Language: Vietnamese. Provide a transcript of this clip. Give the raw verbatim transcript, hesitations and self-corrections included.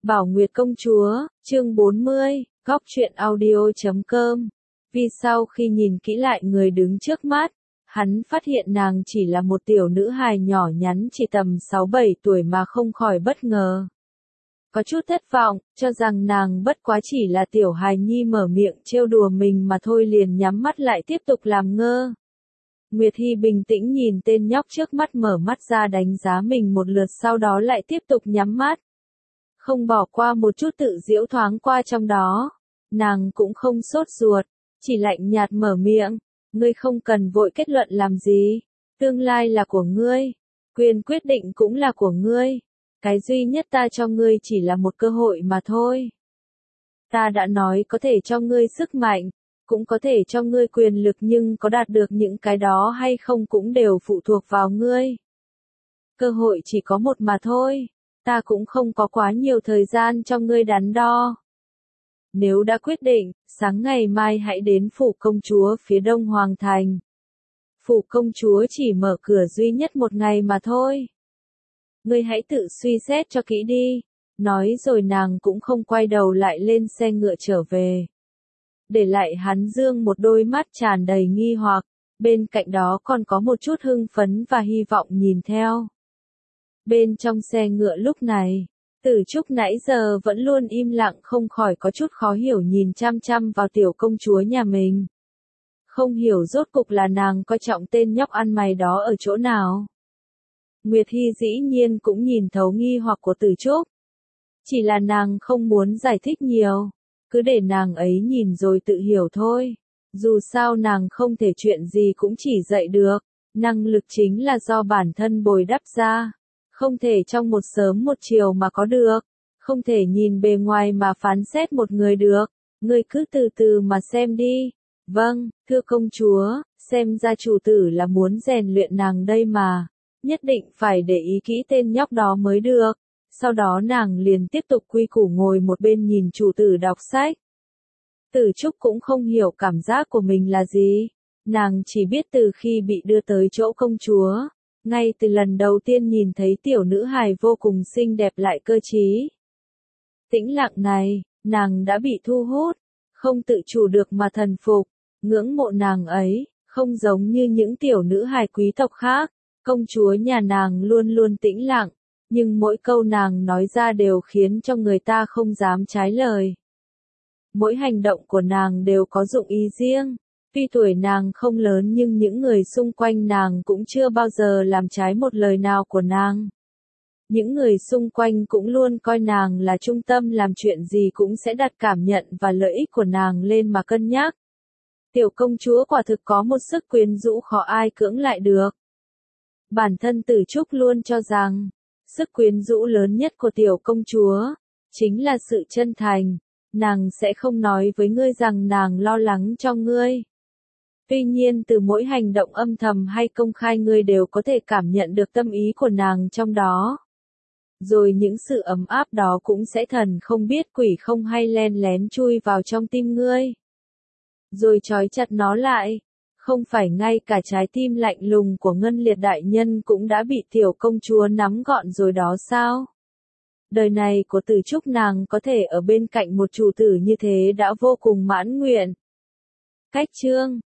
Bảo Nguyệt công chúa, chương bốn mươi, góc truyện audio chấm com. Vì sau khi nhìn kỹ lại người đứng trước mắt, hắn phát hiện nàng chỉ là một tiểu nữ hài nhỏ nhắn chỉ tầm sáu bảy tuổi mà không khỏi bất ngờ. Có chút thất vọng, cho rằng nàng bất quá chỉ là tiểu hài nhi mở miệng trêu đùa mình mà thôi, liền nhắm mắt lại tiếp tục làm ngơ. Nguyệt Hy bình tĩnh nhìn tên nhóc trước mắt, mở mắt ra đánh giá mình một lượt, sau đó lại tiếp tục nhắm mắt. Không bỏ qua một chút tự giễu thoáng qua trong đó. Nàng cũng không sốt ruột, chỉ lạnh nhạt mở miệng, ngươi không cần vội kết luận làm gì. Tương lai là của ngươi, quyền quyết định cũng là của ngươi. Cái duy nhất ta cho ngươi chỉ là một cơ hội mà thôi. Ta đã nói có thể cho ngươi sức mạnh, cũng có thể cho ngươi quyền lực, nhưng có đạt được những cái đó hay không cũng đều phụ thuộc vào ngươi. Cơ hội chỉ có một mà thôi. Ta cũng không có quá nhiều thời gian cho ngươi đắn đo. Nếu đã quyết định, sáng ngày mai hãy đến phủ công chúa phía đông hoàng thành. Phủ công chúa chỉ mở cửa duy nhất một ngày mà thôi. Ngươi hãy tự suy xét cho kỹ đi. Nói rồi nàng cũng không quay đầu lại lên xe ngựa trở về. Để lại hắn dương một đôi mắt tràn đầy nghi hoặc, bên cạnh đó còn có một chút hưng phấn và hy vọng nhìn theo. Bên trong xe ngựa lúc này, Tử Trúc nãy giờ vẫn luôn im lặng, không khỏi có chút khó hiểu nhìn chăm chăm vào tiểu công chúa nhà mình. Không hiểu rốt cục là nàng coi trọng tên nhóc ăn mày đó ở chỗ nào. Nguyệt Hy dĩ nhiên cũng nhìn thấu nghi hoặc của Tử Trúc. Chỉ là nàng không muốn giải thích nhiều, cứ để nàng ấy nhìn rồi tự hiểu thôi. Dù sao nàng không thể chuyện gì cũng chỉ dạy được, năng lực chính là do bản thân bồi đắp ra. Không thể trong một sớm một chiều mà có được, không thể nhìn bề ngoài mà phán xét một người được, ngươi cứ từ từ mà xem đi. Vâng, thưa công chúa, xem ra chủ tử là muốn rèn luyện nàng đây mà, nhất định phải để ý kỹ tên nhóc đó mới được. Sau đó nàng liền tiếp tục quy củ ngồi một bên nhìn chủ tử đọc sách. Tử Trúc cũng không hiểu cảm giác của mình là gì, nàng chỉ biết từ khi bị đưa tới chỗ công chúa, ngay từ lần đầu tiên nhìn thấy tiểu nữ hài vô cùng xinh đẹp lại cơ trí. Tĩnh lặng này, nàng đã bị thu hút, không tự chủ được mà thần phục, ngưỡng mộ nàng ấy, không giống như những tiểu nữ hài quý tộc khác, công chúa nhà nàng luôn luôn tĩnh lặng, nhưng mỗi câu nàng nói ra đều khiến cho người ta không dám trái lời. Mỗi hành động của nàng đều có dụng ý riêng. Tuy tuổi nàng không lớn nhưng những người xung quanh nàng cũng chưa bao giờ làm trái một lời nào của nàng. Những người xung quanh cũng luôn coi nàng là trung tâm, làm chuyện gì cũng sẽ đặt cảm nhận và lợi ích của nàng lên mà cân nhắc. Tiểu công chúa quả thực có một sức quyến rũ khó ai cưỡng lại được. Bản thân Tử Trúc luôn cho rằng, sức quyến rũ lớn nhất của tiểu công chúa chính là sự chân thành. Nàng sẽ không nói với ngươi rằng nàng lo lắng cho ngươi. Tuy nhiên từ mỗi hành động âm thầm hay công khai ngươi đều có thể cảm nhận được tâm ý của nàng trong đó. Rồi những sự ấm áp đó cũng sẽ thần không biết quỷ không hay len lén chui vào trong tim ngươi. Rồi trói chặt nó lại. Không phải ngay cả trái tim lạnh lùng của Ngân Liệt đại nhân cũng đã bị tiểu công chúa nắm gọn rồi đó sao? Đời này của Tử Trúc nàng có thể ở bên cạnh một chủ tử như thế đã vô cùng mãn nguyện. Cách chương